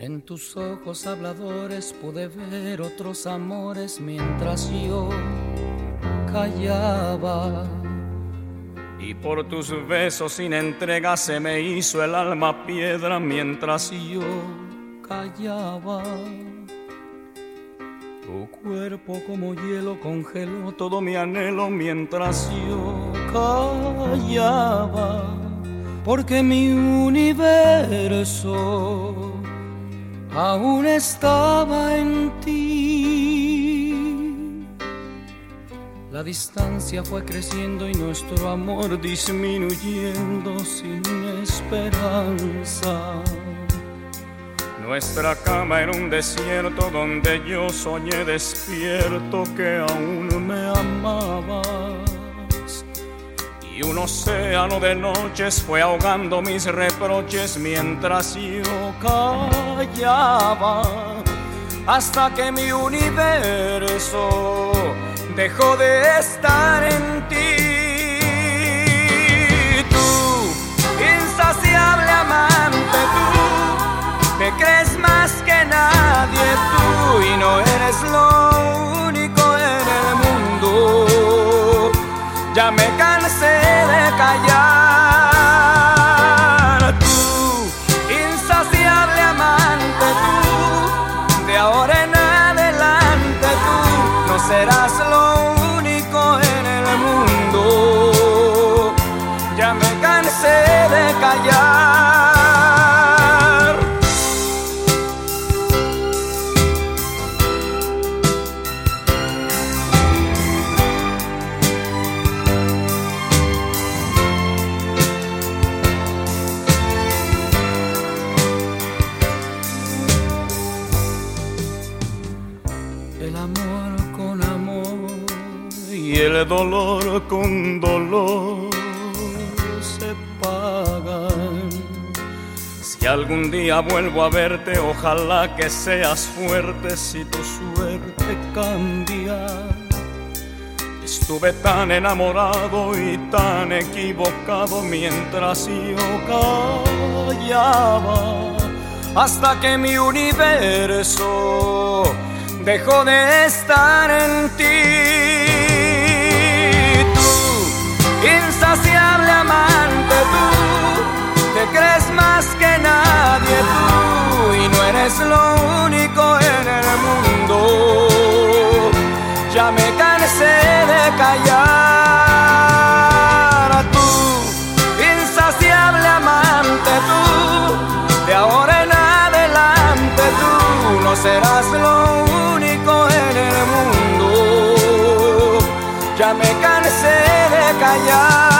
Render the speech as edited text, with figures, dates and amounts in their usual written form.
En tus ojos habladores pude ver otros amores mientras yo callaba. Y por tus besos sin entrega se me hizo el alma piedra mientras yo callaba. Tu cuerpo como hielo congeló todo mi anhelo mientras yo callaba. Porque mi universo aún estaba en ti. La distancia fue creciendo y nuestro amor disminuyendo sin esperanza. Nuestra cama era un desierto donde yo soñé despierto que aún me amabas. Y un océano de noches fue ahogando mis reproches mientras yo callaba. Hasta que mi universo dejó de estar en ti. Tú, insaciable amante, tú te crees más que nadie, tú, y no eres lo único en el mundo. Ya me cansé de callar. Tú, insaciable amante, tú, de ahora en adelante tú no serás lo único en el mundo. Ya me cansé de callar. El amor con amor y el dolor con dolor se pagan. Si algún día vuelvo a verte, ojalá que seas fuerte si tu suerte cambia. Estuve tan enamorado y tan equivocado mientras yo callaba. Hasta que mi universo dejó de estar en ti. Tú, insaciable amante, tú te crees más que nadie, tú, y no eres lo único en el mundo. Ya me cansé de callar. Tú, insaciable amante, tú, de ahora en adelante tú no serás lo único en el mundo. Ya me cansé de callar.